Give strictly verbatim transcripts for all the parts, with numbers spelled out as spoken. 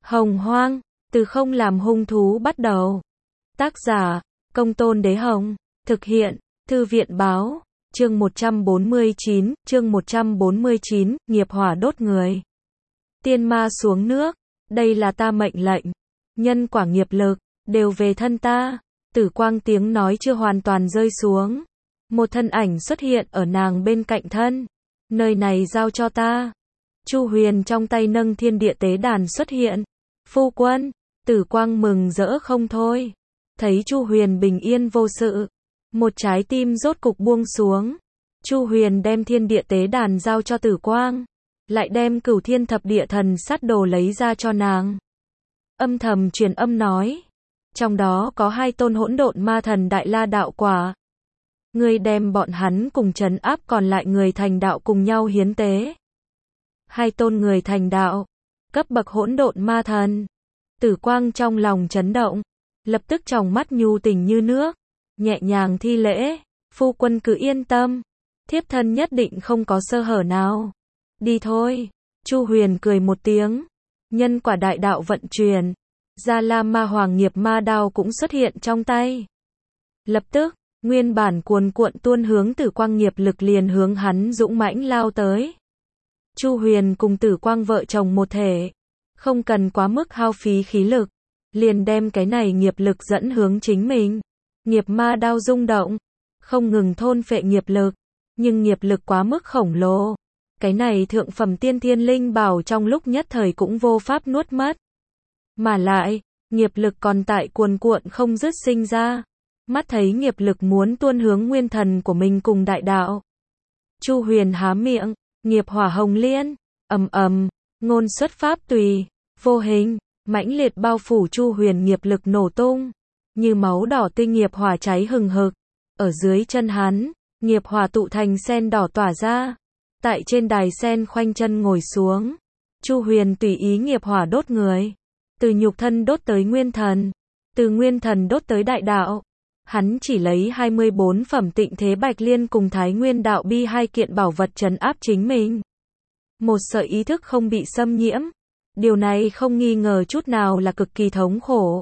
Hồng Hoang, từ không làm hung thú bắt đầu. Tác giả, Công Tôn Đế Hồng. Thực hiện, Thư viện Báo. Chương một trăm bốn mươi chín, chương một trăm bốn mươi chín, nghiệp hỏa đốt người. Tiên ma xuống nước, đây là ta mệnh lệnh. Nhân quả nghiệp lực, đều về thân ta. Tử quang tiếng nói chưa hoàn toàn rơi xuống. Một thân ảnh xuất hiện ở nàng bên cạnh thân. Nơi này giao cho ta. Chu Huyền trong tay nâng thiên địa tế đàn xuất hiện. Phu quân, Tử quang mừng rỡ không thôi. Thấy Chu Huyền bình yên vô sự. Một trái tim rốt cục buông xuống. Chu Huyền đem thiên địa tế đàn giao cho Tử quang. Lại đem cửu thiên thập địa thần sát đồ lấy ra cho nàng. Âm thầm truyền âm nói. Trong đó có hai tôn hỗn độn ma thần đại la đạo quả. Ngươi đem bọn hắn cùng trấn áp, còn lại người thành đạo cùng nhau hiến tế. Hai tôn người thành đạo, cấp bậc hỗn độn ma thần. Tử quang trong lòng chấn động, lập tức tròng mắt nhu tình như nước, nhẹ nhàng thi lễ, phu quân cứ yên tâm, thiếp thân nhất định không có sơ hở nào. Đi thôi. Chu Huyền cười một tiếng, nhân quả đại đạo vận chuyển, Gia La Ma Hoàng nghiệp ma đao cũng xuất hiện trong tay. Lập tức, nguyên bản cuồn cuộn tuôn hướng Tử quang nghiệp lực liền hướng hắn dũng mãnh lao tới. Chu Huyền cùng Tử quang vợ chồng một thể, không cần quá mức hao phí khí lực, liền đem cái này nghiệp lực dẫn hướng chính mình. Nghiệp ma đao rung động, không ngừng thôn phệ nghiệp lực, nhưng nghiệp lực quá mức khổng lồ. Cái này thượng phẩm tiên thiên linh bảo trong lúc nhất thời cũng vô pháp nuốt mất. Mà lại, nghiệp lực còn tại cuồn cuộn không dứt sinh ra. Mắt thấy nghiệp lực muốn tuôn hướng nguyên thần của mình cùng đại đạo. Chu Huyền há miệng, nghiệp hỏa hồng liên, ầm ầm, ngôn xuất pháp tùy, vô hình, mãnh liệt bao phủ Chu Huyền nghiệp lực nổ tung, như máu đỏ tinh nghiệp hỏa cháy hừng hực. Ở dưới chân hắn, nghiệp hỏa tụ thành sen đỏ tỏa ra. Tại trên đài sen khoanh chân ngồi xuống, Chu Huyền tùy ý nghiệp hỏa đốt người, từ nhục thân đốt tới nguyên thần, từ nguyên thần đốt tới đại đạo. Hắn chỉ lấy hai mươi bốn phẩm tịnh thế bạch liên cùng thái nguyên đạo bi hai kiện bảo vật trấn áp chính mình. Một sợi ý thức không bị xâm nhiễm. Điều này không nghi ngờ chút nào là cực kỳ thống khổ.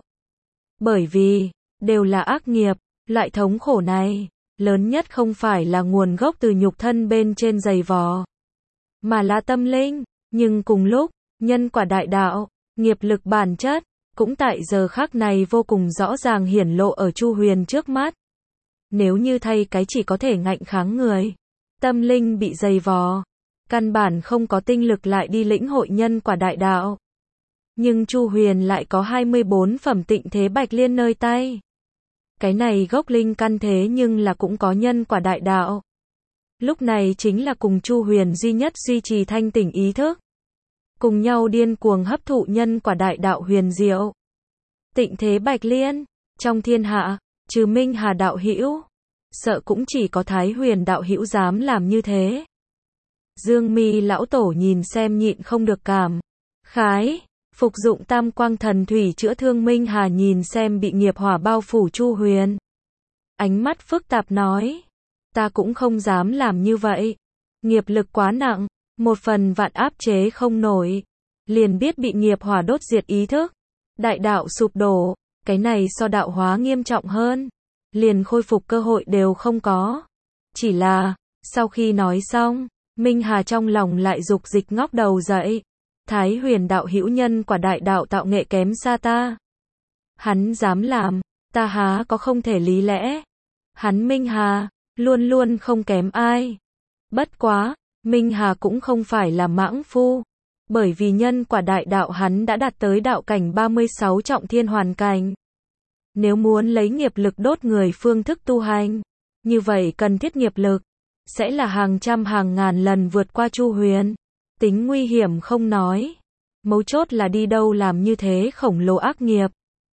Bởi vì, đều là ác nghiệp, loại thống khổ này, lớn nhất không phải là nguồn gốc từ nhục thân bên trên giày vò, mà là tâm linh. Nhưng cùng lúc, nhân quả đại đạo, nghiệp lực bản chất, cũng tại giờ khắc này vô cùng rõ ràng hiển lộ ở Chu Huyền trước mắt. Nếu như thay cái chỉ có thể ngạnh kháng người, tâm linh bị dày vò, căn bản không có tinh lực lại đi lĩnh hội nhân quả đại đạo. Nhưng Chu Huyền lại có hai mươi bốn phẩm tịnh thế bạch liên nơi tay. Cái này gốc linh căn thế nhưng là cũng có nhân quả đại đạo. Lúc này chính là cùng Chu Huyền duy nhất duy trì thanh tỉnh ý thức. Cùng nhau điên cuồng hấp thụ nhân quả đại đạo huyền diệu. Tịnh thế bạch liên, trong thiên hạ, trừ Minh Hà đạo hữu, sợ cũng chỉ có Thái Huyền đạo hữu dám làm như thế. Dương Mi lão tổ nhìn xem nhịn không được cảm khái, phục dụng tam quang thần thủy chữa thương Minh Hà nhìn xem bị nghiệp hỏa bao phủ Chu Huyền. Ánh mắt phức tạp nói, ta cũng không dám làm như vậy. Nghiệp lực quá nặng, một phần vạn áp chế không nổi, liền biết bị nghiệp hỏa đốt diệt ý thức. Đại đạo sụp đổ, cái này so đạo hóa nghiêm trọng hơn, liền khôi phục cơ hội đều không có. Chỉ là, sau khi nói xong, Minh Hà trong lòng lại dục dịch ngóc đầu dậy. Thái Huyền đạo hữu nhân quả đại đạo tạo nghệ kém xa ta. Hắn dám làm, ta há có không thể lý lẽ. Hắn Minh Hà, luôn luôn không kém ai. Bất quá, Minh Hà cũng không phải là mãng phu. Bởi vì nhân quả đại đạo hắn đã đạt tới đạo cảnh ba mươi sáu trọng thiên hoàn cảnh. Nếu muốn lấy nghiệp lực đốt người phương thức tu hành, như vậy cần thiết nghiệp lực sẽ là hàng trăm hàng ngàn lần vượt qua Chu Huyền. Tính nguy hiểm không nói, mấu chốt là đi đâu làm như thế khổng lồ ác nghiệp.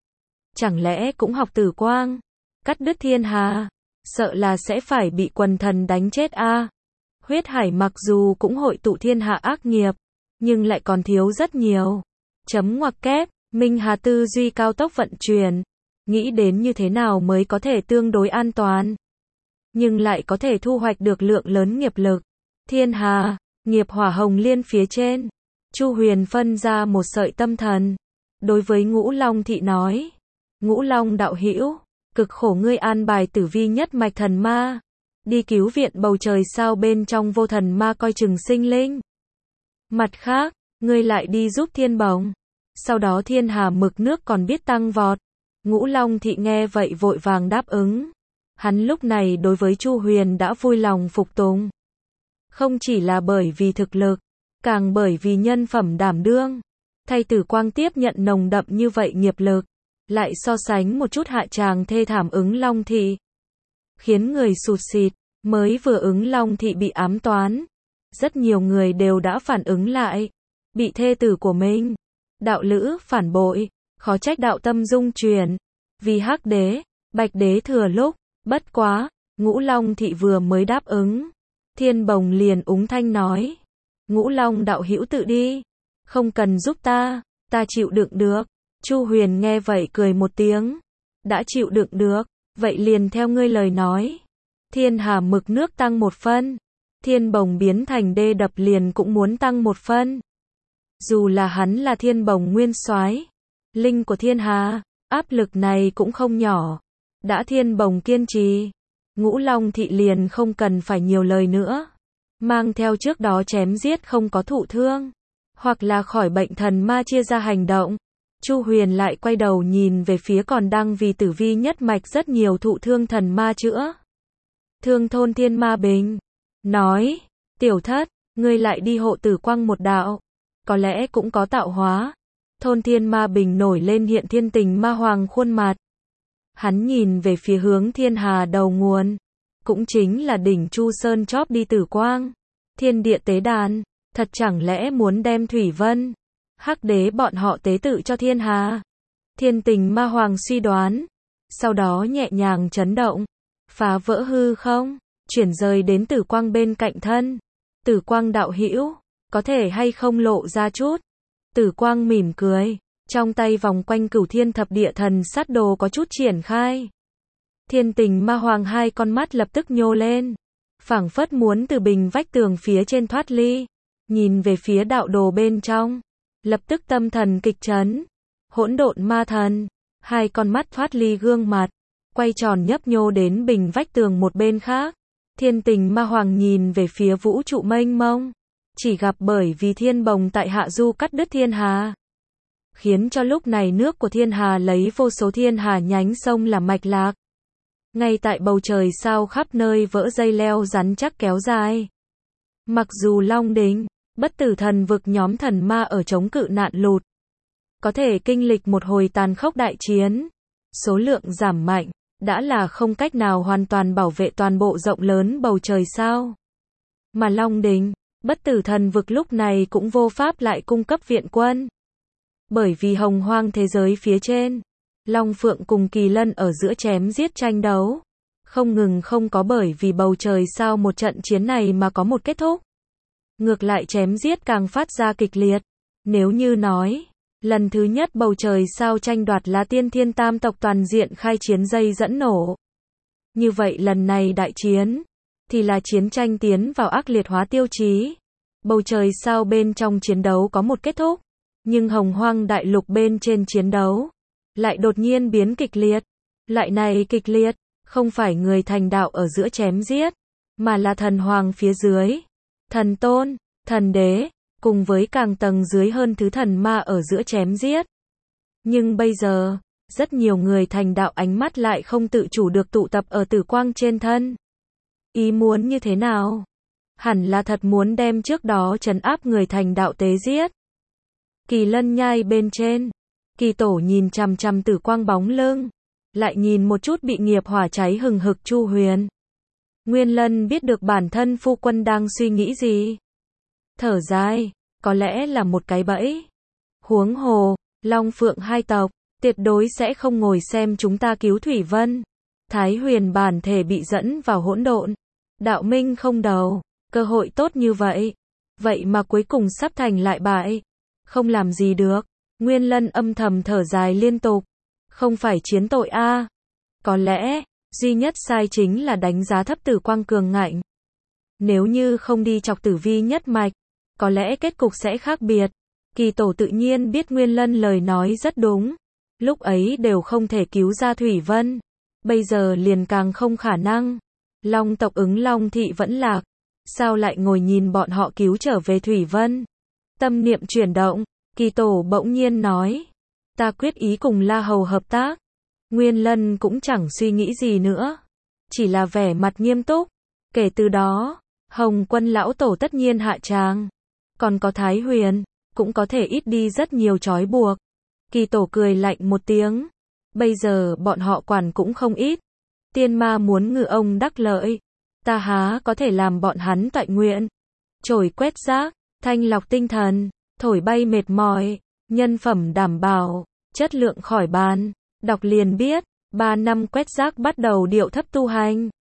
Chẳng lẽ cũng học Tử quang, cắt đứt thiên hà, sợ là sẽ phải bị quần thần đánh chết a. À. Huyết hải mặc dù cũng hội tụ thiên hạ ác nghiệp, nhưng lại còn thiếu rất nhiều. Chấm ngoặc kép, Minh Hà tư duy cao tốc vận chuyển, nghĩ đến như thế nào mới có thể tương đối an toàn, nhưng lại có thể thu hoạch được lượng lớn nghiệp lực. Thiên hà, nghiệp hỏa hồng liên phía trên, Chu Huyền phân ra một sợi tâm thần, đối với Ngũ Long Thị nói. Ngũ Long đạo hữu, cực khổ ngươi an bài Tử Vi nhất mạch thần ma, đi cứu viện bầu trời sao bên trong vô thần ma coi chừng sinh linh. Mặt khác, ngươi lại đi giúp Thiên Bồng. Sau đó thiên hà mực nước còn biết tăng vọt. Ngũ Long Thị nghe vậy vội vàng đáp ứng. Hắn lúc này đối với Chu Huyền đã vui lòng phục tùng. Không chỉ là bởi vì thực lực, càng bởi vì nhân phẩm đảm đương. Thay Tử Quang tiếp nhận nồng đậm như vậy nghiệp lực, lại so sánh một chút hạ tràng thê thảm ứng Long Thị, khiến người sụt sịt. Mới vừa ứng Long Thị bị ám toán, rất nhiều người đều đã phản ứng lại. Bị thê tử của mình, đạo lữ phản bội, khó trách đạo tâm dung chuyển. Vì Hắc Đế, Bạch Đế thừa lúc, bất quá, Ngũ Long Thị vừa mới đáp ứng. Thiên Bồng liền úng thanh nói. Ngũ Long đạo hữu tự đi, không cần giúp ta, ta chịu đựng được. Chu Huyền nghe vậy cười một tiếng. Đã chịu đựng được, vậy liền theo ngươi lời nói. Thiên hà mực nước tăng một phân, Thiên Bồng biến thành đê đập liền cũng muốn tăng một phân. Dù là hắn là Thiên Bồng nguyên soái, linh của thiên hà, áp lực này cũng không nhỏ. Đã Thiên Bồng kiên trì, Ngũ Long Thị liền không cần phải nhiều lời nữa. Mang theo trước đó chém giết không có thụ thương, hoặc là khỏi bệnh thần ma chia ra hành động. Chu Huyền lại quay đầu nhìn về phía còn đang vì Tử Vi nhất mạch rất nhiều thụ thương thần ma chữa thương thôn Thiên Ma Bình. Nói, tiểu thất, ngươi lại đi hộ Tử Quang một đạo, có lẽ cũng có tạo hóa. Thôn Thiên Ma Bình nổi lên hiện thiên tình ma hoàng khuôn mặt. Hắn nhìn về phía hướng thiên hà đầu nguồn, cũng chính là đỉnh Chu Sơn chóp đi Tử Quang. Thiên địa tế đàn, thật chẳng lẽ muốn đem Thủy Vân, Hắc Đế bọn họ tế tự cho thiên hà? Thiên tình ma hoàng suy đoán, sau đó nhẹ nhàng chấn động, phá vỡ hư không, chuyển rời đến Tử Quang bên cạnh thân. Tử Quang đạo hữu, có thể hay không lộ ra chút? Tử Quang mỉm cười, trong tay vòng quanh Cửu Thiên Thập Địa Thần Sát Đồ có chút triển khai. Thiên tình ma hoàng hai con mắt lập tức nhô lên, phảng phất muốn từ bình vách tường phía trên thoát ly, nhìn về phía đạo đồ bên trong, lập tức tâm thần kịch chấn. Hỗn độn ma thần, hai con mắt thoát ly gương mặt, quay tròn nhấp nhô đến bình vách tường một bên khác. Thiên tình ma hoàng nhìn về phía vũ trụ mênh mông, chỉ gặp bởi vì Thiên Bồng tại hạ du cắt đứt thiên hà, khiến cho lúc này nước của thiên hà lấy vô số thiên hà nhánh sông làm mạch lạc. Ngay tại bầu trời sao khắp nơi vỡ dây leo rắn chắc kéo dài. Mặc dù Long Đình, Bất Tử Thần vực nhóm thần ma ở chống cự nạn lụt, có thể kinh lịch một hồi tàn khốc đại chiến, số lượng giảm mạnh, đã là không cách nào hoàn toàn bảo vệ toàn bộ rộng lớn bầu trời sao. Mà Long Đình, Bất Tử Thần vực lúc này cũng vô pháp lại cung cấp viện quân. Bởi vì hồng hoang thế giới phía trên, Long Phượng cùng Kỳ Lân ở giữa chém giết tranh đấu, không ngừng không có bởi vì bầu trời sao một trận chiến này mà có một kết thúc. Ngược lại chém giết càng phát ra kịch liệt. Nếu như nói, lần thứ nhất bầu trời sao tranh đoạt là tiên thiên tam tộc toàn diện khai chiến dây dẫn nổ. Như vậy lần này đại chiến, thì là chiến tranh tiến vào ác liệt hóa tiêu chí. Bầu trời sao bên trong chiến đấu có một kết thúc, nhưng hồng hoang đại lục bên trên chiến đấu lại đột nhiên biến kịch liệt. Loại này kịch liệt, không phải người thành đạo ở giữa chém giết, mà là thần hoàng phía dưới, thần tôn, thần đế, cùng với càng tầng dưới hơn thứ thần ma ở giữa chém giết. Nhưng bây giờ, rất nhiều người thành đạo ánh mắt lại không tự chủ được tụ tập ở Tử Quang trên thân. Ý muốn như thế nào? Hẳn là thật muốn đem trước đó trấn áp người thành đạo tế giết. Kỳ Lân nhai bên trên, Kỳ Tổ nhìn chằm chằm Tử Quang bóng lưng, lại nhìn một chút bị nghiệp hỏa cháy hừng hực Chu Huyền. Nguyên Lân biết được bản thân phu quân đang suy nghĩ gì. Thở dài, có lẽ là một cái bẫy. Huống hồ, Long Phượng hai tộc, tuyệt đối sẽ không ngồi xem chúng ta cứu Thủy Vân. Thái Huyền bản thể bị dẫn vào hỗn độn. Đạo minh không đầu, cơ hội tốt như vậy. Vậy mà cuối cùng sắp thành lại bại. Không làm gì được. Nguyên Lân âm thầm thở dài liên tục. Không phải chiến tội a à. Có lẽ, duy nhất sai chính là đánh giá thấp Tử Quang cường ngạnh. Nếu như không đi chọc Tử Vi nhất mạch, có lẽ kết cục sẽ khác biệt. Kỳ Tổ tự nhiên biết Nguyên Lân lời nói rất đúng. Lúc ấy đều không thể cứu ra Thủy Vân. Bây giờ liền càng không khả năng. Long tộc ứng Long thị vẫn lạc. Sao lại ngồi nhìn bọn họ cứu trở về Thủy Vân? Tâm niệm chuyển động, Kỳ Tổ bỗng nhiên nói. Ta quyết ý cùng La Hầu hợp tác. Nguyên Lân cũng chẳng suy nghĩ gì nữa. Chỉ là vẻ mặt nghiêm túc. Kể từ đó, Hồng Quân lão tổ tất nhiên hạ tràng. Còn có Thái Huyền, cũng có thể ít đi rất nhiều trói buộc. Kỳ Tổ cười lạnh một tiếng. Bây giờ bọn họ quản cũng không ít. Tiên ma muốn ngư ông đắc lợi. Ta há có thể làm bọn hắn toại nguyện. Trổi quét rác, thanh lọc tinh thần, thổi bay mệt mỏi, nhân phẩm đảm bảo, chất lượng khỏi bàn. Đọc liền biết, ba năm quét rác bắt đầu điệu thấp tu hành.